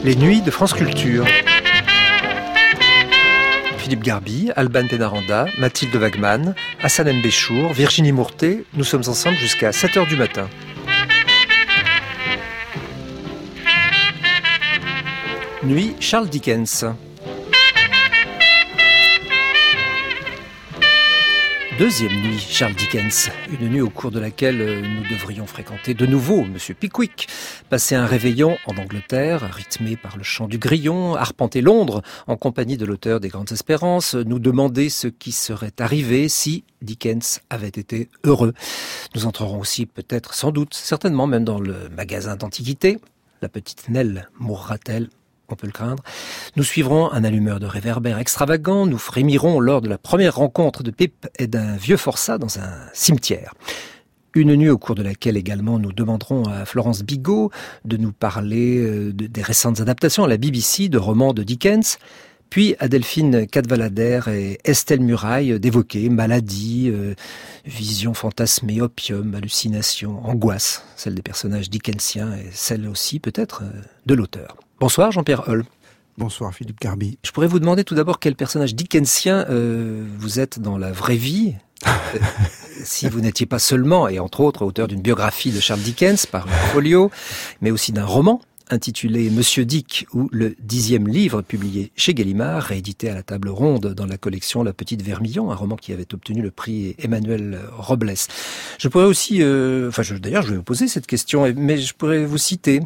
Les nuits de France Culture. Philippe Garby, Alban Pénaranda, Mathilde Wagman, Hassan M. Béchour, Virginie Mourtet, nous sommes ensemble jusqu'à 7h du matin. Nuit Charles Dickens. Deuxième nuit, Charles Dickens. Une nuit au cours de laquelle nous devrions fréquenter de nouveau Monsieur Pickwick, passer un réveillon en Angleterre, rythmé par le chant du grillon, arpenter Londres en compagnie de l'auteur des Grandes Espérances, nous demander ce qui serait arrivé si Dickens avait été heureux. Nous entrerons aussi peut-être, sans doute, certainement même dans le magasin d'antiquités. La petite Nell mourra-t-elle ? On peut le craindre. Nous suivrons un allumeur de réverbères extravagant. Nous frémirons lors de la première rencontre de Pip et d'un vieux forçat dans un cimetière. Une nuit au cours de laquelle également nous demanderons à Florence Bigot de nous parler des récentes adaptations à la BBC de romans de Dickens. Puis à Delphine Cadwallader et Estelle Muraille d'évoquer maladie, visions fantasmées, opium, hallucinations, angoisse, celle des personnages dickensiens et celle aussi peut-être de l'auteur. Bonsoir Jean-Pierre Holl. Bonsoir Philippe Garby. Je pourrais vous demander tout d'abord quel personnage dickensien vous êtes dans la vraie vie, si vous n'étiez pas seulement, et entre autres, auteur d'une biographie de Charles Dickens par Folio, mais aussi d'un roman intitulé Monsieur Dick, ou le 10e livre publié chez Gallimard, réédité à la table ronde dans la collection La Petite Vermillon, un roman qui avait obtenu le prix Emmanuel Robles. Je pourrais aussi, d'ailleurs je vais vous poser cette question, mais je pourrais vous citer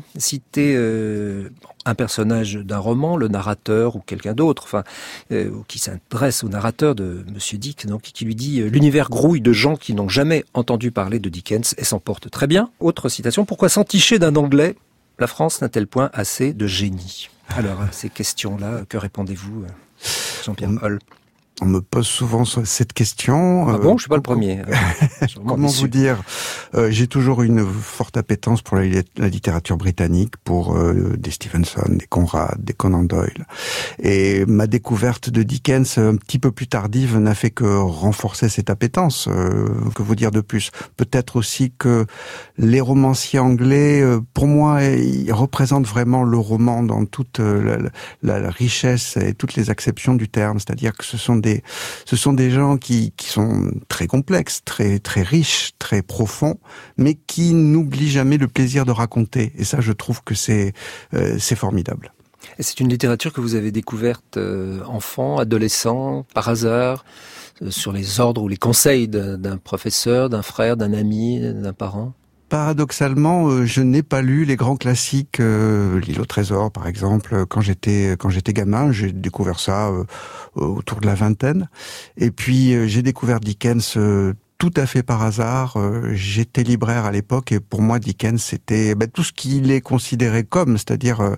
un personnage d'un roman, le narrateur ou quelqu'un d'autre, qui s'adresse au narrateur de Monsieur Dick, donc qui lui dit « L'univers grouille de gens qui n'ont jamais entendu parler de Dickens et s'en portent très bien ». Autre citation, « Pourquoi s'enticher d'un Anglais ? La France n'a-t-elle point assez de génie ?» Alors, à ces questions-là, que répondez-vous, Jean-Pierre Holl ? On me pose souvent cette question. Ah bon, je suis pas le premier. Comment vous dire ? J'ai toujours une forte appétence pour la littérature britannique, pour des Stevenson, des Conrad, des Conan Doyle. Et ma découverte de Dickens, un petit peu plus tardive, n'a fait que renforcer cette appétence. Que vous dire de plus ? Peut-être aussi que les romanciers anglais, pour moi, ils représentent vraiment le roman dans toute la richesse et toutes les acceptions du terme. C'est-à-dire que ce sont des gens qui sont très complexes, très très riches, très profonds, mais qui n'oublient jamais le plaisir de raconter. Et ça, je trouve que c'est formidable. Et c'est une littérature que vous avez découverte enfant, adolescent, par hasard, sur les ordres ou les conseils d'un professeur, d'un frère, d'un ami, d'un parent ? Paradoxalement, je n'ai pas lu les grands classiques, L'île au trésor par exemple, quand j'étais gamin. J'ai découvert ça autour de la vingtaine. Et puis j'ai découvert Dickens tout à fait par hasard. J'étais libraire à l'époque et pour moi Dickens c'était tout ce qu'il est considéré comme, c'est-à-dire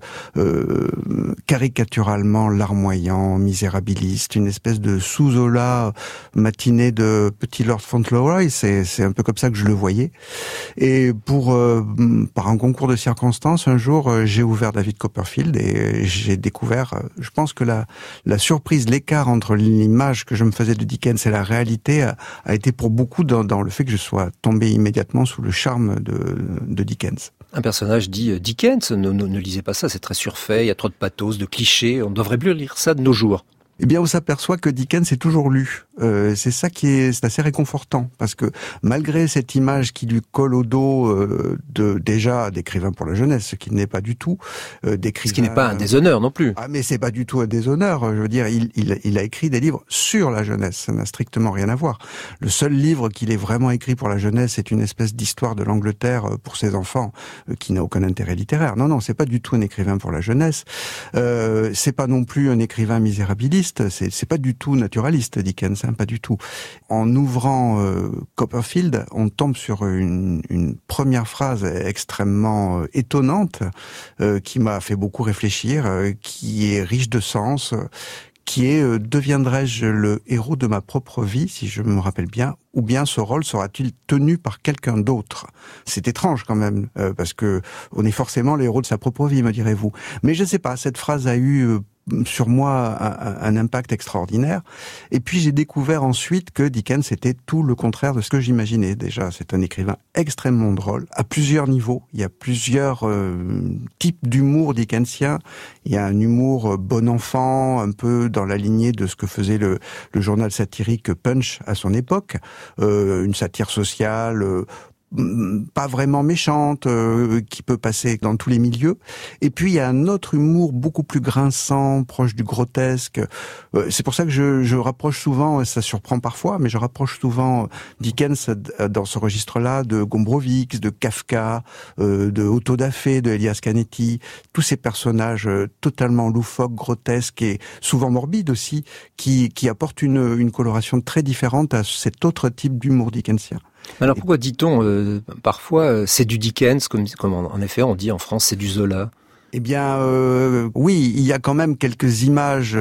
caricaturalement larmoyant, misérabiliste, une espèce de sous-Zola matinée de Petit Lord Fauntleroy. C'est un peu comme ça que je le voyais. Et par un concours de circonstances, un jour j'ai ouvert David Copperfield et j'ai découvert, je pense que la surprise, l'écart entre l'image que je me faisais de Dickens et la réalité a été pour beaucoup dans le fait que je sois tombé immédiatement sous le charme de Dickens. Un personnage dit Dickens, ne lisez pas ça, c'est très surfait, il y a trop de pathos, de clichés, on ne devrait plus lire ça de nos jours. Eh bien, on s'aperçoit que Dickens est toujours lu. C'est ça c'est assez réconfortant, parce que malgré cette image qui lui colle au dos déjà d'écrivain pour la jeunesse, ce qui n'est pas du tout d'écrivain. Ce qui n'est pas un déshonneur non plus. Ah, mais c'est pas du tout un déshonneur. Je veux dire, il a écrit des livres sur la jeunesse. Ça n'a strictement rien à voir. Le seul livre qu'il ait vraiment écrit pour la jeunesse, c'est une espèce d'histoire de l'Angleterre pour ses enfants, qui n'a aucun intérêt littéraire. Non, c'est pas du tout un écrivain pour la jeunesse. C'est pas non plus un écrivain misérabiliste. C'est pas du tout naturaliste, Dickens, pas du tout. En ouvrant Copperfield, on tombe sur une première phrase extrêmement étonnante qui m'a fait beaucoup réfléchir, qui est riche de sens, qui est « Deviendrai-je le héros de ma propre vie, si je me rappelle bien, ou bien ce rôle sera-t-il tenu par quelqu'un d'autre ?» C'est étrange quand même, parce que on est forcément le héros de sa propre vie, me direz-vous. Mais je sais pas, cette phrase a eu sur moi un impact extraordinaire. Et puis j'ai découvert ensuite que Dickens était tout le contraire de ce que j'imaginais. Déjà, c'est un écrivain extrêmement drôle, à plusieurs niveaux. Il y a plusieurs types d'humour dickensien. Il y a un humour bon enfant, un peu dans la lignée de ce que faisait le journal satirique Punch à son époque. Une satire sociale, pas vraiment méchante, qui peut passer dans tous les milieux. Et puis il y a un autre humour beaucoup plus grinçant, proche du grotesque. C'est pour ça que je rapproche souvent, et ça surprend parfois, mais je rapproche souvent Dickens dans ce registre-là de Gombrowicz, de Kafka, de Otto da Fé, de Elias Canetti, tous ces personnages totalement loufoques, grotesques et souvent morbides aussi, qui apportent une coloration très différente à cet autre type d'humour dickensien. Alors pourquoi dit-on parfois c'est du Dickens, comme en effet on dit en France c'est du Zola? Eh bien, oui, il y a quand même quelques images,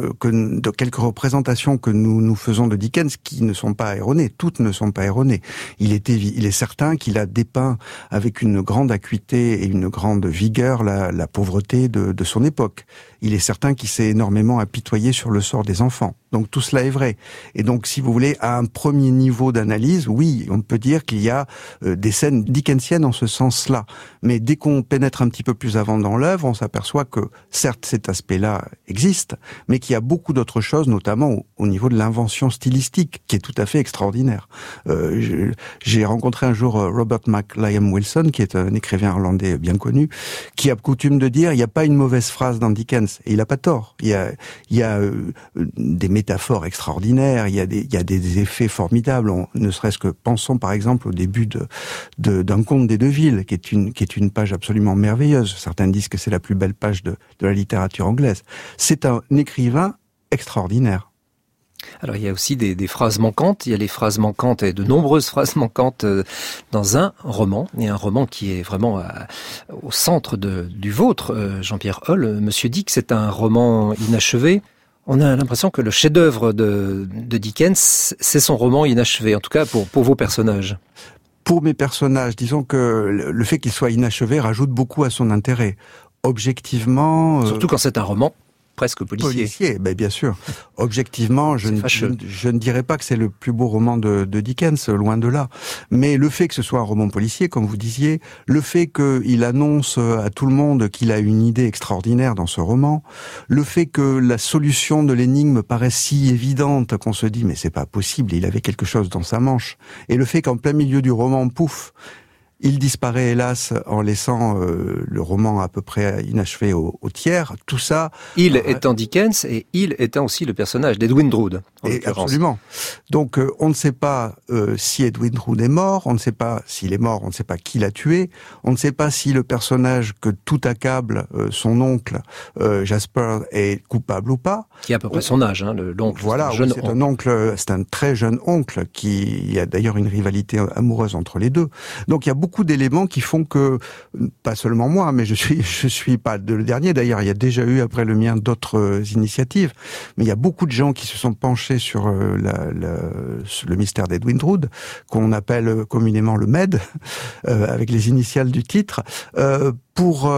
de quelques représentations que nous faisons de Dickens qui ne sont pas erronées. Toutes ne sont pas erronées. Il est certain qu'il a dépeint avec une grande acuité et une grande vigueur la pauvreté de son époque. Il est certain qu'il s'est énormément apitoyé sur le sort des enfants. Donc tout cela est vrai. Et donc, si vous voulez, à un premier niveau d'analyse, oui, on peut dire qu'il y a des scènes dickensiennes en ce sens-là. Mais dès qu'on pénètre un petit peu plus avant dans l'œuvre, on s'aperçoit que, certes, cet aspect-là existe, mais qu'il y a beaucoup d'autres choses, notamment au niveau de l'invention stylistique, qui est tout à fait extraordinaire. J'ai rencontré un jour Robert McLiam Wilson, qui est un écrivain irlandais bien connu, qui a coutume de dire « il n'y a pas une mauvaise phrase dans Dickens ». Et il n'a pas tort. Il y a des métaphores extraordinaires, il y a des effets formidables. Ne serait-ce que pensons par exemple au début d'un conte des Deville, qui est une page absolument merveilleuse. Certains disent que c'est la plus belle page de la littérature anglaise. C'est un écrivain extraordinaire. Alors il y a aussi des phrases manquantes, il y a les phrases manquantes et de nombreuses phrases manquantes dans un roman, et un roman qui est vraiment au centre du vôtre, Jean-Pierre Holl. Monsieur dit que c'est un roman inachevé. On a l'impression que le chef-d'œuvre de Dickens, c'est son roman inachevé, en tout cas pour vos personnages. Pour mes personnages, disons que le fait qu'il soit inachevé rajoute beaucoup à son intérêt. Objectivement... Surtout quand c'est un roman presque policier. Ben bien sûr. Objectivement, je ne dirais pas que c'est le plus beau roman de Dickens, loin de là. Mais le fait que ce soit un roman policier, comme vous disiez, le fait qu'il annonce à tout le monde qu'il a une idée extraordinaire dans ce roman, le fait que la solution de l'énigme paraît si évidente qu'on se dit mais c'est pas possible, il avait quelque chose dans sa manche. Et le fait qu'en plein milieu du roman, pouf, il disparaît hélas en laissant le roman à peu près inachevé au tiers. Tout ça... Il étant Dickens et il étant aussi le personnage d'Edwin Drood. Absolument. Donc on ne sait pas si Edwin Drood est mort, on ne sait pas s'il est mort, on ne sait pas qui l'a tué, on ne sait pas si le personnage que tout accable, son oncle, Jasper, est coupable ou pas. Qui a à peu près son âge, l'oncle. Voilà, c'est un très jeune oncle il y a d'ailleurs une rivalité amoureuse entre les deux. Donc il y a beaucoup d'éléments qui font que, pas seulement moi, mais je suis pas le dernier, d'ailleurs, il y a déjà eu après le mien d'autres initiatives, mais il y a beaucoup de gens qui se sont penchés sur le mystère d'Edwin Drood, qu'on appelle communément le MED, avec les initiales du titre, pour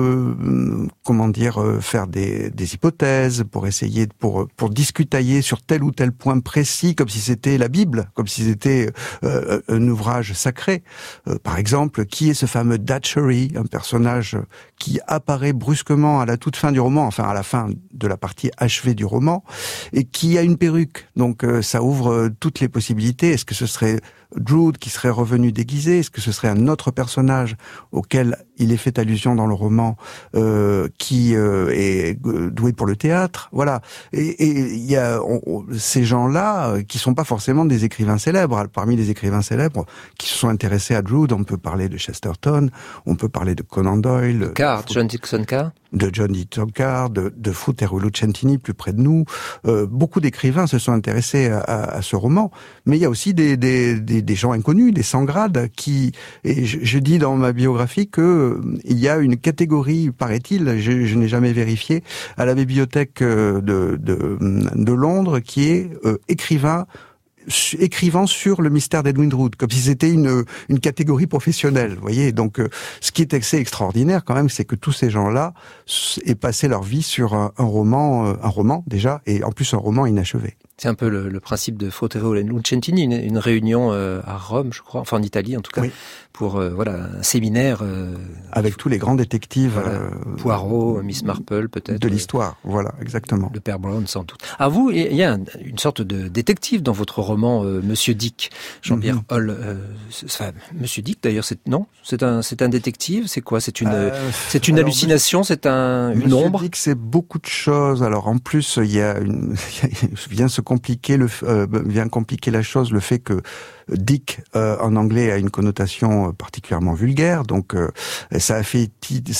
faire des hypothèses, pour essayer pour discutailler sur tel ou tel point précis, comme si c'était la Bible, comme si c'était un ouvrage sacré. Par exemple, qui est ce fameux Datchery, un personnage qui apparaît brusquement à la toute fin du roman, enfin à la fin de la partie achevée du roman, et qui a une perruque. Donc ça ouvre toutes les possibilités. Est-ce que ce serait Drood qui serait revenu déguisé? Est-ce que ce serait un autre personnage auquel il est fait allusion dans le roman, qui est doué pour le théâtre? Voilà. Et il y a ces gens-là qui sont pas forcément des écrivains célèbres. Parmi les écrivains célèbres qui se sont intéressés à Drood, on peut parler de Chesterton, on peut parler de Conan Doyle, John Dickson Carr, de Fruterolo Lucentini plus près de nous. Beaucoup d'écrivains se sont intéressés à ce roman, mais il y a aussi des gens inconnus, des sans-grades et je dis dans ma biographie que il y a une catégorie, paraît-il, je n'ai jamais vérifié, à la bibliothèque de Londres qui est écrivain écrivant sur le mystère d'Edwin Drood, comme si c'était une catégorie professionnelle, vous voyez. Donc, ce qui est assez extraordinaire quand même, c'est que tous ces gens-là aient passé leur vie sur un roman déjà, et en plus un roman inachevé. C'est un peu le principe de Frotero Lucentini, une réunion à Rome, je crois, enfin en Italie en tout cas, pour un séminaire avec tous les grands détectives, Poirot, Miss Marple peut-être, de l'histoire, voilà, exactement. Le père Brown sans doute. À vous, il y a une sorte de détective dans votre roman Monsieur Dick, Jean-Pierre Holl. Monsieur Dick d'ailleurs, c'est un détective, c'est quoi? C'est une hallucination, c'est une ombre. Monsieur Dick, c'est beaucoup de choses. Alors en plus, vient compliquer la chose, le fait que Dick en anglais a une connotation particulièrement vulgaire, donc ça a fait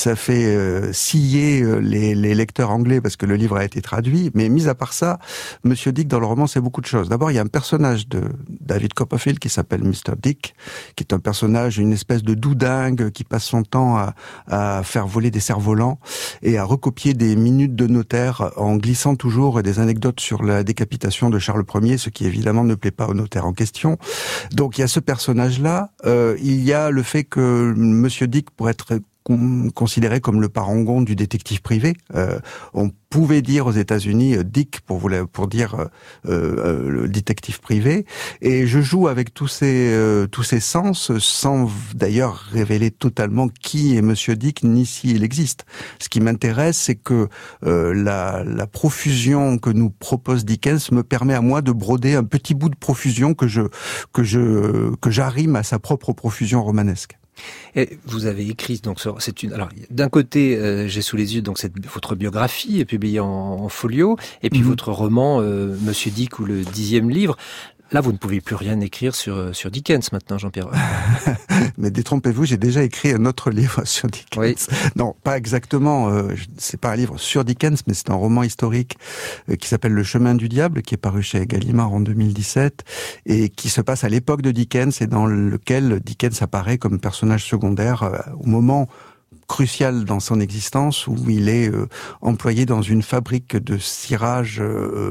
scier les lecteurs anglais parce que le livre a été traduit. Mais mis à part ça, Monsieur Dick dans le roman, c'est beaucoup de choses. D'abord, il y a un personnage de David Copperfield qui s'appelle Mr. Dick, qui est un personnage, une espèce de doudingue qui passe son temps à faire voler des cerfs-volants et à recopier des minutes de notaire en glissant toujours des anecdotes sur la décapitation de Charles Ier, ce qui évidemment ne plaît pas au notaire en question. Donc il y a ce personnage-là, il y a le fait que Monsieur Dick pourrait être considéré comme le parangon du détective privé. On pouvait dire aux États-Unis Dick pour dire le détective privé, et je joue avec tous ces sens sans d'ailleurs révéler totalement qui est Monsieur Dick ni si il existe. Ce qui m'intéresse, c'est que la profusion que nous propose Dickens me permet à moi de broder un petit bout de profusion que j'arrime à sa propre profusion romanesque. Et vous avez écrit donc alors d'un côté j'ai sous les yeux donc votre biographie publiée en folio, et puis votre roman Monsieur Dick ou le 10e livre. Là, vous ne pouvez plus rien écrire sur Dickens maintenant, Jean-Pierre. Mais détrompez-vous, j'ai déjà écrit un autre livre sur Dickens. Oui. Non, pas exactement. C'est pas un livre sur Dickens, mais c'est un roman historique qui s'appelle Le Chemin du Diable, qui est paru chez Gallimard en 2017 et qui se passe à l'époque de Dickens et dans lequel Dickens apparaît comme personnage secondaire au moment crucial dans son existence, où il est employé dans une fabrique de cirage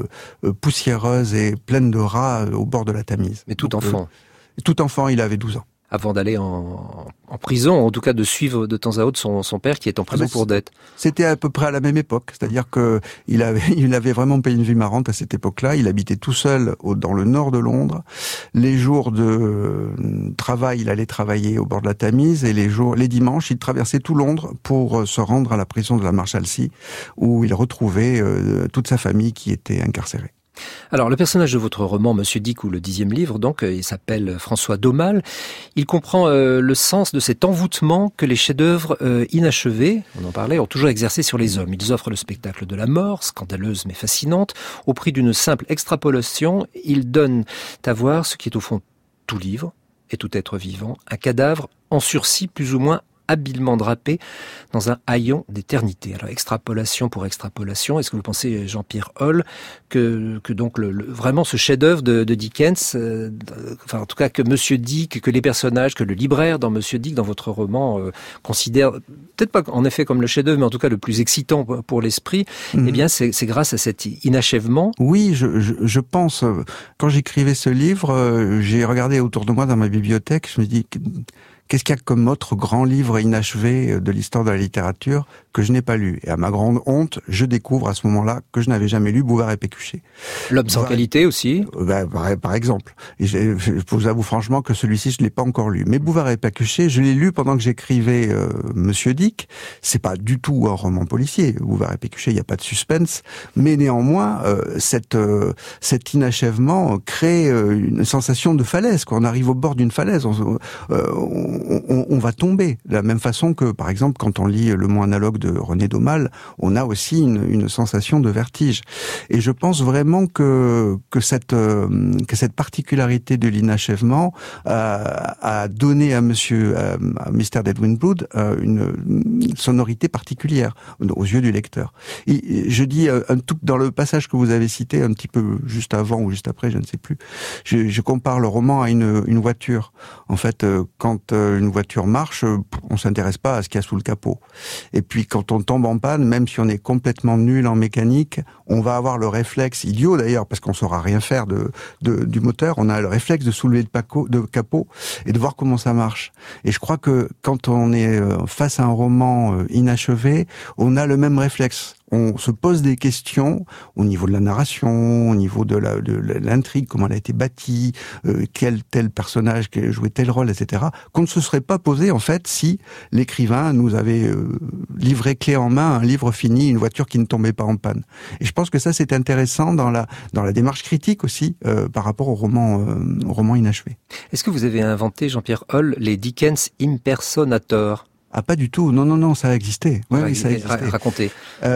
poussiéreuse et pleine de rats au bord de la Tamise. Mais tout enfant. Tout enfant, il avait 12 ans. Avant d'aller en prison, en tout cas de suivre de temps à autre son père qui est en prison pour dette. C'était à peu près à la même époque, c'est-à-dire que il avait vraiment pas une vie marrante à cette époque-là. Il habitait tout seul dans le nord de Londres. Les jours de travail, il allait travailler au bord de la Tamise, et les dimanches, il traversait tout Londres pour se rendre à la prison de la Marshalsea, où il retrouvait toute sa famille qui était incarcérée. Alors, le personnage de votre roman, Monsieur Dick ou le 10e livre, donc, il s'appelle François D'Aumale. Il comprend le sens de cet envoûtement que les chefs-d'œuvre inachevés, on en parlait, ont toujours exercé sur les hommes. Ils offrent le spectacle de la mort, scandaleuse mais fascinante. Au prix d'une simple extrapolation, ils donnent à voir ce qui est au fond tout livre et tout être vivant, un cadavre en sursis plus ou moins habilement drapé dans un haillon d'éternité. Alors, extrapolation pour extrapolation, est-ce que vous pensez, Jean-Pierre Holl, que donc vraiment ce chef-d'œuvre de Dickens, en tout cas que Monsieur Dick, que les personnages, que le libraire dans Monsieur Dick, dans votre roman, considère, peut-être pas en effet comme le chef-d'œuvre, mais en tout cas le plus excitant pour l'esprit, eh bien c'est grâce à cet inachèvement. Oui, je pense, quand j'écrivais ce livre, j'ai regardé autour de moi dans ma bibliothèque, je me dis... Qu'est-ce qu'il y a comme autre grand livre inachevé de l'histoire de la littérature que je n'ai pas lu? Et à ma grande honte, je découvre à ce moment-là que je n'avais jamais lu Bouvard et Pécuchet. L'homme sans qualité aussi? Par exemple. Et je vous avoue franchement que celui-ci, je ne l'ai pas encore lu. Mais Bouvard et Pécuchet, je l'ai lu pendant que j'écrivais Monsieur Dick. C'est pas du tout un roman policier. Bouvard et Pécuchet, il n'y a pas de suspense. Mais néanmoins, cet inachèvement crée une sensation de falaise. Quand on arrive au bord d'une falaise, on va tomber. De la même façon que, par exemple, quand on lit Le Mot analogue de René D'Aumale, on a aussi une sensation de vertige. Et je pense vraiment que cette particularité de l'inachèvement a donné à Mystère d'Edwin Drood une sonorité particulière aux yeux du lecteur. Et je dis dans le passage que vous avez cité un petit peu juste avant ou juste après, je ne sais plus, je compare le roman à une voiture. En fait, quand une voiture marche, on s'intéresse pas à ce qu'il y a sous le capot. Et puis quand on tombe en panne, même si on est complètement nul en mécanique, on va avoir le réflexe, idiot d'ailleurs, parce qu'on saura rien faire du moteur, on a le réflexe de soulever le capot et de voir comment ça marche. Et je crois que quand on est face à un roman inachevé, on a le même réflexe. On se pose des questions au niveau de la narration, au niveau de l'intrigue, comment elle a été bâtie, quel tel personnage qui a joué tel rôle, etc., qu'on ne se serait pas posé, en fait, si l'écrivain nous avait livré clé en main un livre fini, une voiture qui ne tombait pas en panne. Et je pense que ça, c'est intéressant dans la démarche critique aussi, par rapport au roman inachevé. Est-ce que vous avez inventé, Jean-Pierre Holl, les Dickens impersonators ? Ah, pas du tout. Non, ça a existé. Oui, ça a existé. Racontez.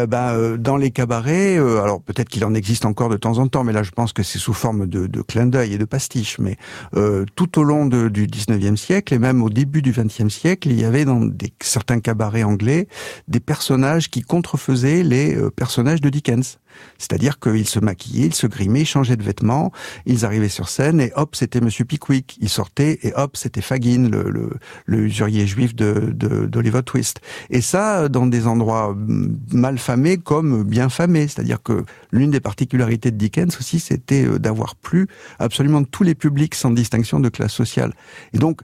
Dans les cabarets, alors peut-être qu'il en existe encore de temps en temps, mais là je pense que c'est sous forme de clin d'œil et de pastiche. Mais tout au long du 19e siècle et même au début du 20e siècle, il y avait dans certains cabarets anglais des personnages qui contrefaisaient les personnages de Dickens. C'est-à-dire qu'ils se maquillaient, ils se grimaient, ils changeaient de vêtements, ils arrivaient sur scène et hop, c'était Monsieur Pickwick. Ils sortaient et hop, c'était Fagin, le usurier juif d'Oliver Twist. Et ça, dans des endroits mal famés comme bien famés. C'est-à-dire que l'une des particularités de Dickens aussi, c'était d'avoir plu absolument tous les publics sans distinction de classe sociale. Et donc,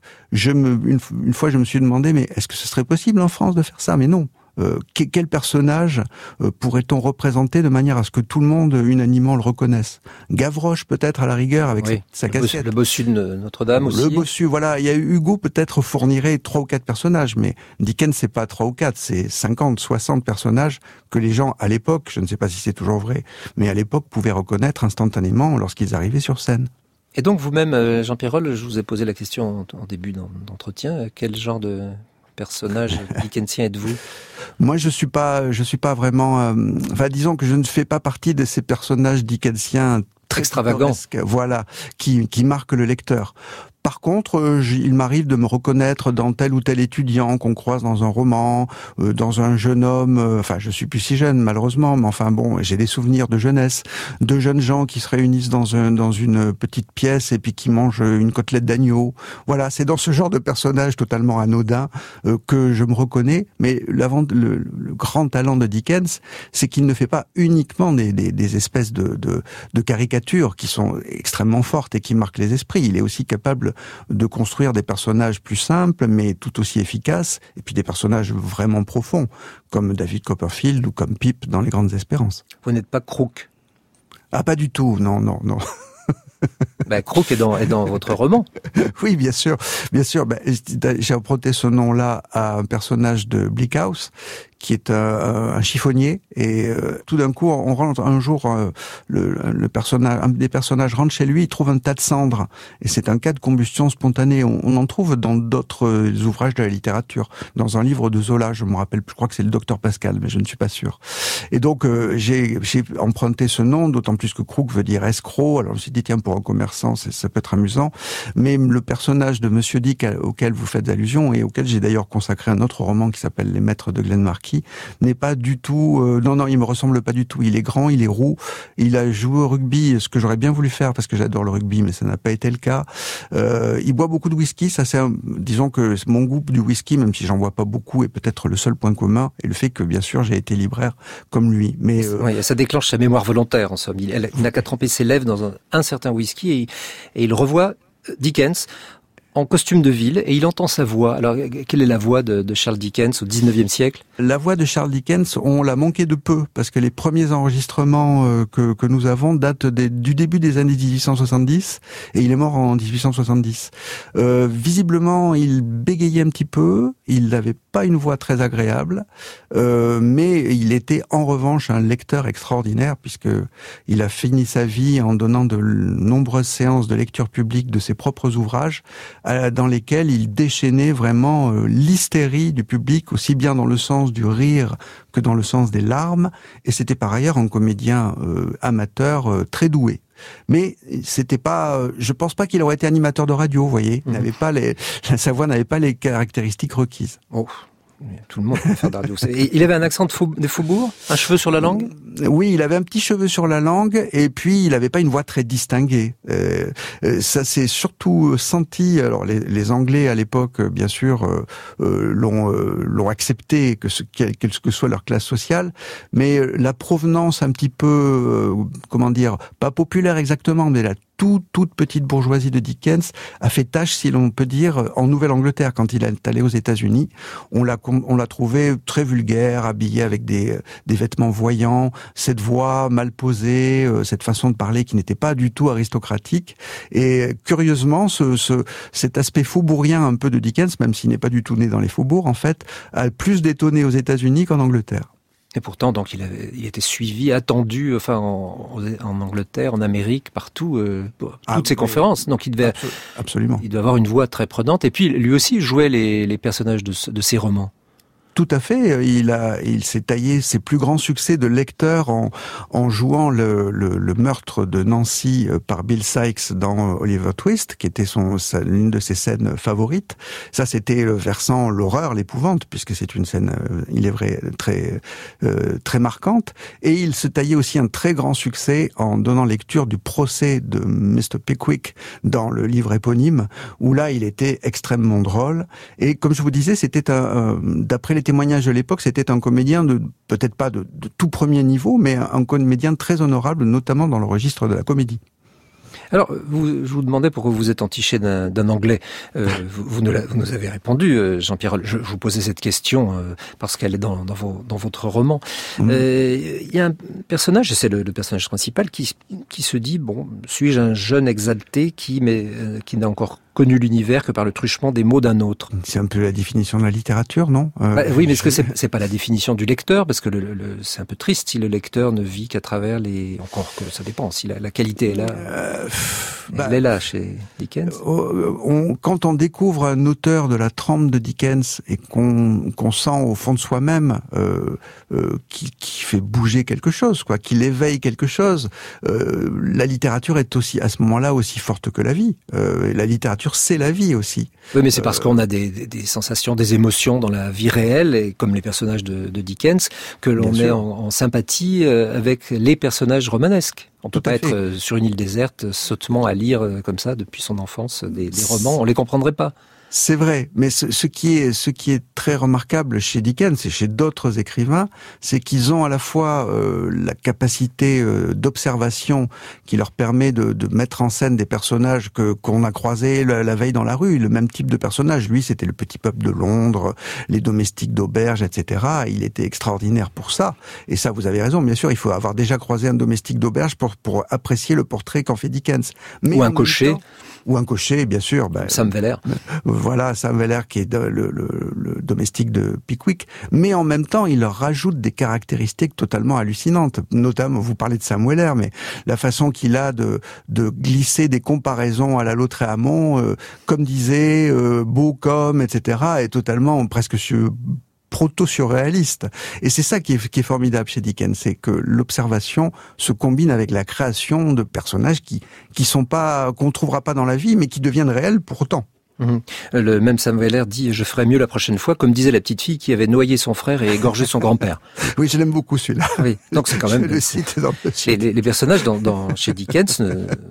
une fois, je me suis demandé, mais est-ce que ce serait possible en France de faire ça ? Mais non. Quel personnage pourrait-on représenter de manière à ce que tout le monde unanimement le reconnaisse ? Gavroche peut-être à la rigueur avec sa casquette. Le bossu de Notre-Dame aussi. Le bossu, voilà. Il y a Hugo peut-être fournirait 3 ou 4 personnages, mais Dickens c'est pas 3 ou 4, c'est 50, 60 personnages que les gens à l'époque, je ne sais pas si c'est toujours vrai, mais à l'époque pouvaient reconnaître instantanément lorsqu'ils arrivaient sur scène. Et donc vous-même, Jean-Pierre Holl, je vous ai posé la question en début d'entretien, quel genre de personnage dickensien êtes-vous ? Moi, je suis pas vraiment. Disons que je ne fais pas partie de ces personnages dickensiens très extravagants, voilà, qui marquent le lecteur. Par contre, il m'arrive de me reconnaître dans tel ou tel étudiant qu'on croise dans un roman, dans un jeune homme. Je suis plus si jeune malheureusement, mais enfin bon, j'ai des souvenirs de jeunesse, de jeunes gens qui se réunissent dans une petite pièce et puis qui mangent une côtelette d'agneau. Voilà, c'est dans ce genre de personnage totalement anodin que je me reconnais. Mais le grand talent de Dickens, c'est qu'il ne fait pas uniquement des espèces de caricatures qui sont extrêmement fortes et qui marquent les esprits. Il est aussi capable de construire des personnages plus simples, mais tout aussi efficaces, et puis des personnages vraiment profonds, comme David Copperfield ou comme Pip dans Les Grandes Espérances. Vous n'êtes pas Crook ? Ah, pas du tout, non. Crook est dans votre roman. Oui, bien sûr. J'ai emprunté ce nom-là à un personnage de Bleak House, qui est un chiffonnier, et tout d'un coup, on rentre un jour, un des personnages rentre chez lui, il trouve un tas de cendres, et c'est un cas de combustion spontanée. On en trouve dans d'autres ouvrages de la littérature, dans un livre de Zola, je crois que c'est le Docteur Pascal, mais je ne suis pas sûr. Et donc j'ai emprunté ce nom, d'autant plus que Crook veut dire escroc. Alors je me suis dit tiens, pour un commerçant, ça peut être amusant. Mais le personnage de Monsieur Dick auquel vous faites allusion, et auquel j'ai d'ailleurs consacré un autre roman qui s'appelle Les Maîtres de Glenmarky, n'est pas du tout... non, il me ressemble pas du tout. Il est grand, il est roux, il a joué au rugby, ce que j'aurais bien voulu faire parce que j'adore le rugby, mais ça n'a pas été le cas. Il boit beaucoup de whisky, disons que mon goût du whisky, même si j'en bois pas beaucoup, est peut-être le seul point commun, et le fait que, bien sûr, j'ai été libraire comme lui. Mais oui, ça déclenche sa mémoire volontaire, en somme. Il n'a qu'à tremper ses lèvres dans un certain whisky, et il revoit Dickens en costume de ville, et il entend sa voix. Alors, quelle est la voix de Charles Dickens au 19e siècle ? La voix de Charles Dickens, on l'a manqué de peu, parce que les premiers enregistrements que nous avons datent du début des années 1870, et il est mort en 1870. Visiblement, il bégayait un petit peu, il n'avait pas une voix très agréable, mais il était en revanche un lecteur extraordinaire, puisque il a fini sa vie en donnant de nombreuses séances de lecture publique de ses propres ouvrages, dans lesquels il déchaînait vraiment l'hystérie du public, aussi bien dans le sens du rire que dans le sens des larmes, et c'était par ailleurs un comédien amateur très doué. Mais c'était pas, je pense pas qu'il aurait été animateur de radio, vous voyez. Sa voix n'avait pas les caractéristiques requises. Oh. Tout le monde peut faire de la radio. Et il avait un accent des faubourgs, un cheveu sur la langue. Oui, il avait un petit cheveu sur la langue, et puis il n'avait pas une voix très distinguée. Ça s'est surtout senti. Alors les Anglais à l'époque, bien sûr, l'ont accepté, quelle que soit leur classe sociale, mais la provenance un petit peu, pas populaire exactement, mais la toute petite bourgeoisie de Dickens a fait tâche, si l'on peut dire, en Nouvelle-Angleterre. Quand il est allé aux États-Unis, on l'a trouvé très vulgaire, habillé avec des vêtements voyants, cette voix mal posée, cette façon de parler qui n'était pas du tout aristocratique. Et curieusement, cet aspect faubourien un peu de Dickens, même s'il n'est pas du tout né dans les faubourgs, en fait, a plus détonné aux États-Unis qu'en Angleterre. Et pourtant, donc, il était suivi, attendu, en Angleterre, en Amérique, partout, pour toutes ces conférences. Donc, Absolument. Il doit avoir une voix très prenante. Et puis, lui aussi jouait les personnages de ses romans. Tout à fait. Il s'est taillé ses plus grands succès de lecteur en jouant le meurtre de Nancy par Bill Sikes dans Oliver Twist, qui était l'une de ses scènes favorites. Ça, c'était le versant l'horreur, l'épouvante, puisque c'est une scène, il est vrai, très marquante. Et il se taillait aussi un très grand succès en donnant lecture du procès de Mr. Pickwick dans le livre éponyme, où là, il était extrêmement drôle. Et comme je vous disais, c'était d'après les témoignages de l'époque, c'était un comédien peut-être pas de tout premier niveau, mais un comédien très honorable, notamment dans le registre de la comédie. Alors, je vous demandais pourquoi vous êtes entiché d'un Anglais. Vous nous avez répondu, Jean-Pierre. Je vous posais cette question parce qu'elle est dans votre roman. Il y a un personnage, et c'est le personnage principal, qui se dit, suis-je un jeune exalté qui n'a encore connu l'univers que par le truchement des mots d'un autre. C'est un peu la définition de la littérature, non ? Oui, mais est-ce que c'est pas la définition du lecteur ? Parce que c'est un peu triste si le lecteur ne vit qu'à travers encore que ça dépend, si la qualité est là. Elle est là chez Dickens. Quand on découvre un auteur de la trempe de Dickens et qu'on sent au fond de soi-même qui fait bouger quelque chose, qu'il éveille quelque chose, la littérature est aussi à ce moment-là aussi forte que la vie. La littérature, c'est la vie aussi. Oui, mais c'est parce qu'on a des sensations, des émotions dans la vie réelle, et comme les personnages de Dickens, que l'on est en sympathie avec les personnages romanesques. On peut pas être sur une île déserte sottement à lire comme ça depuis son enfance des romans, on les comprendrait pas. C'est vrai, mais ce qui est très remarquable chez Dickens et chez d'autres écrivains, c'est qu'ils ont à la fois la capacité d'observation qui leur permet de mettre en scène des personnages qu'on a croisés la veille dans la rue, le même type de personnage. Lui, c'était le petit peuple de Londres, les domestiques d'auberge, etc. Il était extraordinaire pour ça. Et ça, vous avez raison, bien sûr, il faut avoir déjà croisé un domestique d'auberge pour apprécier le portrait qu'en fait Dickens. Mais ou un cocher. Ou un cocher, bien sûr. Sam Weller. Voilà, Sam Weller qui est le domestique de Pickwick. Mais en même temps, il leur rajoute des caractéristiques totalement hallucinantes. Notamment, vous parlez de Sam Weller, mais la façon qu'il a de glisser des comparaisons à la Lautréamont, comme disait, beau comme, etc., est totalement presque proto-surréaliste. Et c'est ça qui est formidable chez Dickens, c'est que l'observation se combine avec la création de personnages qu'on trouvera pas dans la vie, mais qui deviennent réels pour autant. Le même Sam Weller dit « Je ferai mieux la prochaine fois », comme disait la petite fille qui avait noyé son frère et égorgé son grand-père. Oui, je l'aime beaucoup celui-là. Oui, donc c'est quand même... Je le cite dans le suite. Les personnages chez Dickens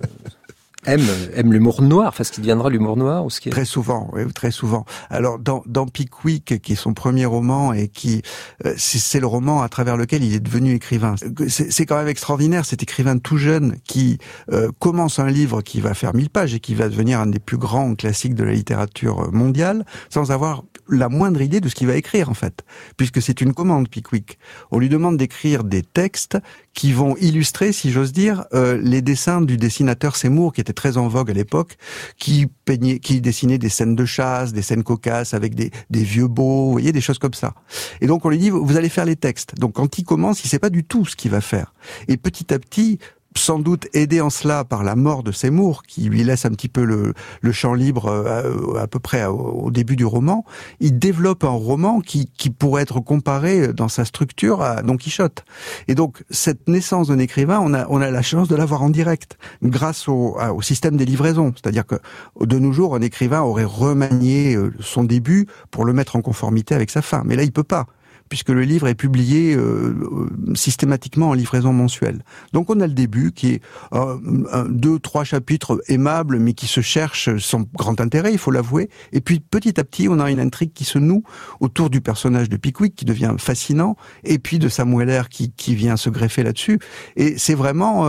aiment l'humour noir, enfin ce qui deviendra l'humour noir ou ce qui est... Très souvent, oui, très souvent. Alors dans Pickwick, qui est son premier roman et c'est le roman à travers lequel il est devenu écrivain. C'est quand même extraordinaire, cet écrivain tout jeune qui commence un livre qui va faire 1000 pages et qui va devenir un des plus grands classiques de la littérature mondiale, sans avoir la moindre idée de ce qu'il va écrire en fait, puisque c'est une commande Pickwick. On lui demande d'écrire des textes qui vont illustrer, si j'ose dire, les dessins du dessinateur Seymour, qui était très en vogue à l'époque, qui dessinait des scènes de chasse, des scènes cocasses avec des vieux beaux, vous voyez, des choses comme ça. Et donc on lui dit, vous allez faire les textes. Donc quand il commence, il sait pas du tout ce qu'il va faire. Et petit à petit, sans doute aidé en cela par la mort de Seymour, qui lui laisse un petit peu le champ libre à peu près au début du roman, il développe un roman qui pourrait être comparé dans sa structure à Don Quichotte. Et donc, cette naissance d'un écrivain, on a la chance de l'avoir en direct, grâce au système des livraisons. C'est-à-dire que, de nos jours, un écrivain aurait remanié son début pour le mettre en conformité avec sa fin. Mais là, il peut pas, puisque le livre est publié systématiquement en livraison mensuelle. Donc on a le début qui est 2-3 chapitres aimables, mais qui se cherchent sans grand intérêt, il faut l'avouer. Et puis petit à petit, on a une intrigue qui se noue autour du personnage de Pickwick, qui devient fascinant, et puis de Sam Weller qui vient se greffer là-dessus. Et c'est vraiment,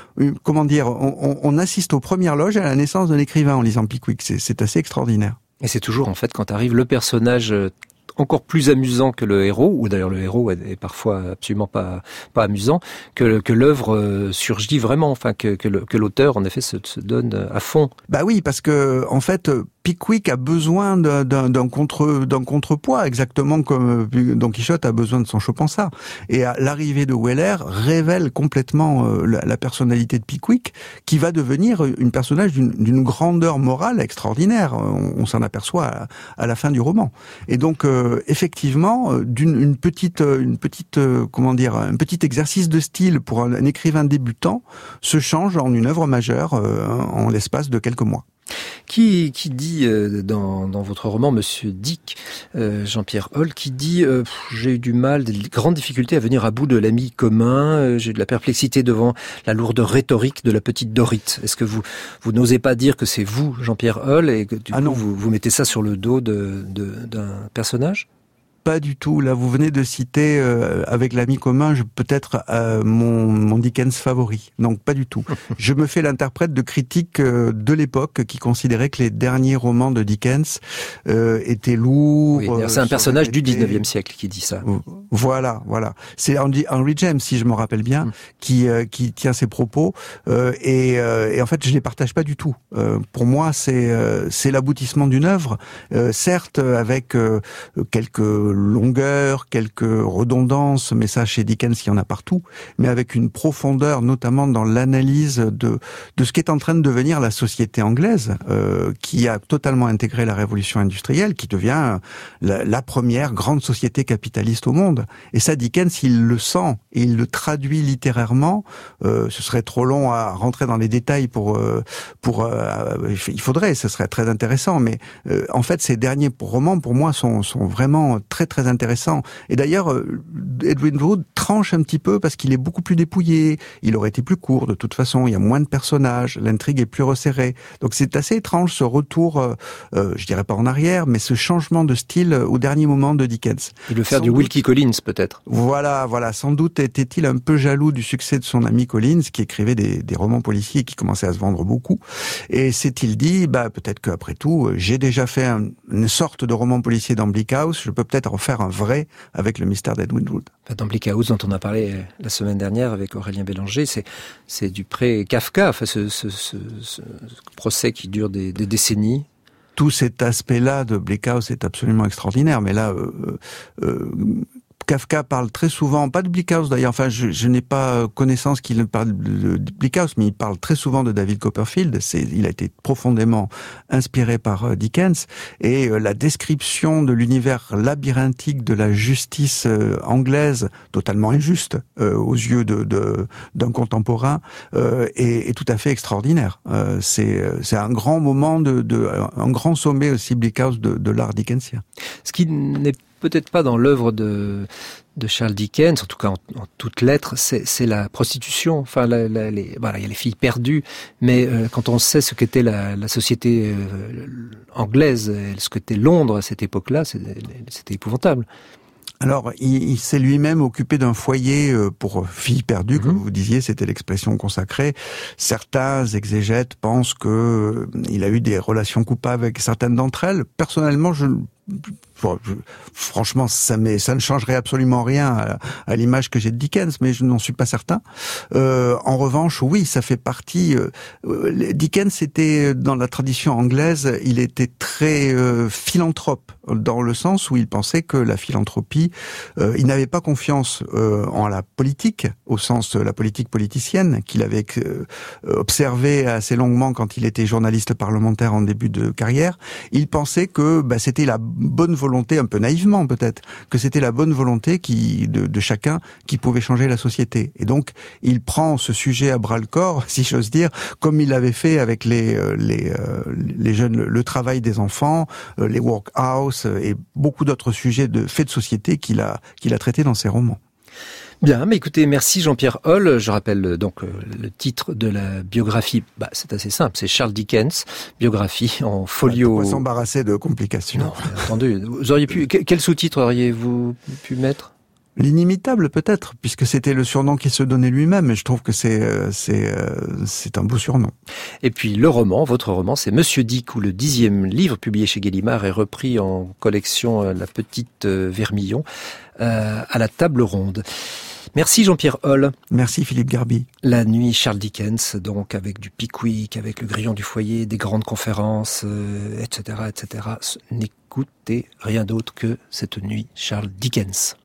on assiste aux premières loges à la naissance d'un écrivain en lisant Pickwick. C'est assez extraordinaire. Et c'est toujours, en fait, quand arrive le personnage encore plus amusant que le héros, ou d'ailleurs le héros est parfois absolument pas amusant, que l'œuvre surgit vraiment, enfin que l'auteur en effet se donne à fond. Bah oui, parce que en fait Pickwick a besoin d'un contrepoids, exactement comme Don Quichotte a besoin de son Chopin-ça. Et l'arrivée de Weller révèle complètement la personnalité de Pickwick, qui va devenir un personnage d'une grandeur morale extraordinaire. On s'en aperçoit à la fin du roman. Et donc effectivement, un petit exercice de style pour un écrivain débutant se change en une œuvre majeure en l'espace de quelques mois. Qui dit dans votre roman, Monsieur Dick, Jean-Pierre Holl, qui dit j'ai eu du mal, des grandes difficultés à venir à bout de l'ami commun, j'ai eu de la perplexité devant la lourde rhétorique de la petite Dorite. Est-ce que vous n'osez pas dire que c'est vous, Jean-Pierre Holl, et que du coup vous mettez ça sur le dos d'un personnage ? Pas du tout. Là, vous venez de citer avec l'ami commun, peut-être mon Dickens favori. Donc, pas du tout. Je me fais l'interprète de critiques de l'époque qui considéraient que les derniers romans de Dickens étaient lourds. Oui, c'est un personnage du 19e siècle qui dit ça. Voilà. C'est Henry James, si je me rappelle bien, qui tient ces propos. Et en fait, je les partage pas du tout. Pour moi, c'est l'aboutissement d'une œuvre, certes avec quelques longueur, quelques redondances, mais ça chez Dickens il y en a partout, mais avec une profondeur notamment dans l'analyse de ce qu'est en train de devenir la société anglaise, qui a totalement intégré la révolution industrielle, qui devient la première grande société capitaliste au monde. Et ça, Dickens, il le sent, et il le traduit littérairement. Ce serait trop long à rentrer dans les détails il faudrait, ce serait très intéressant, mais en fait, ces derniers romans, pour moi, sont vraiment très très intéressant. Et d'ailleurs, Edwin Drood tranche un petit peu parce qu'il est beaucoup plus dépouillé. Il aurait été plus court de toute façon. Il y a moins de personnages. L'intrigue est plus resserrée. Donc c'est assez étrange ce retour, je dirais pas en arrière, mais ce changement de style au dernier moment de Dickens. Il veut faire du Wilkie Collins peut-être. Voilà. Sans doute était-il un peu jaloux du succès de son ami Collins, qui écrivait des romans policiers qui commençaient à se vendre beaucoup. Et s'est-il dit, peut-être qu'après tout, j'ai déjà fait une sorte de roman policier dans Bleak House. Je peux peut-être en faire un vrai avec le mystère d'Edwin Drood. Dans Bleak House, dont on a parlé la semaine dernière avec Aurélien Bélanger, c'est du pré-Kafka, enfin, ce procès qui dure des décennies. Tout cet aspect-là de Bleak House est absolument extraordinaire, mais là, Kafka parle très souvent, pas de Bleak House d'ailleurs, enfin je n'ai pas connaissance qu'il parle de Bleak House, mais il parle très souvent de David Copperfield. Il a été profondément inspiré par Dickens, et la description de l'univers labyrinthique de la justice anglaise, totalement injuste aux yeux d'un contemporain, est tout à fait extraordinaire. C'est un grand moment un grand sommet aussi, Bleak House, de l'art dickensien. Ce qui n'est peut-être pas dans l'œuvre de Charles Dickens, en tout cas en toutes lettres, c'est la prostitution. Enfin, il y a les filles perdues, mais quand on sait ce qu'était la société anglaise, ce qu'était Londres à cette époque-là, c'était épouvantable. Alors, il s'est lui-même occupé d'un foyer pour filles perdues, comme vous disiez, c'était l'expression consacrée. Certains exégètes pensent que il a eu des relations coupables avec certaines d'entre elles. Personnellement, Franchement, ça ne changerait absolument rien à l'image que j'ai de Dickens, mais je n'en suis pas certain. En revanche, oui, ça fait partie. Dickens était dans la tradition anglaise, il était très philanthrope, dans le sens où il pensait que la philanthropie, il n'avait pas confiance en la politique, au sens de la politique politicienne, qu'il avait observé assez longuement quand il était journaliste parlementaire en début de carrière. Il pensait que c'était la bonne volonté, un peu naïvement peut-être, que c'était la bonne volonté de chacun qui pouvait changer la société. Et donc, il prend ce sujet à bras-le-corps, si j'ose dire, comme il l'avait fait avec les jeunes, le travail des enfants, les workhouse et beaucoup d'autres sujets de faits de société qu'il a traités dans ses romans. Bien, mais écoutez, merci Jean-Pierre Holl. Je rappelle donc le titre de la biographie. C'est assez simple, c'est Charles Dickens, biographie en folio. Pourquoi s'embarrasser de complications? Non, bien entendu. Vous auriez pu. Quel sous-titre auriez-vous pu mettre? L'inimitable peut-être, puisque c'était le surnom qu'il se donnait lui-même, et je trouve que c'est un beau surnom. Et puis le roman, votre roman, c'est Monsieur Dick, où le 10e livre publié chez Gallimard est repris en collection La Petite Vermillon à la table ronde. Merci Jean-Pierre Holl. Merci Philippe Garby. La nuit Charles Dickens, donc avec du Pickwick, avec le grillon du foyer, des grandes conférences, etc., etc. N'écoutez rien d'autre que cette nuit Charles Dickens.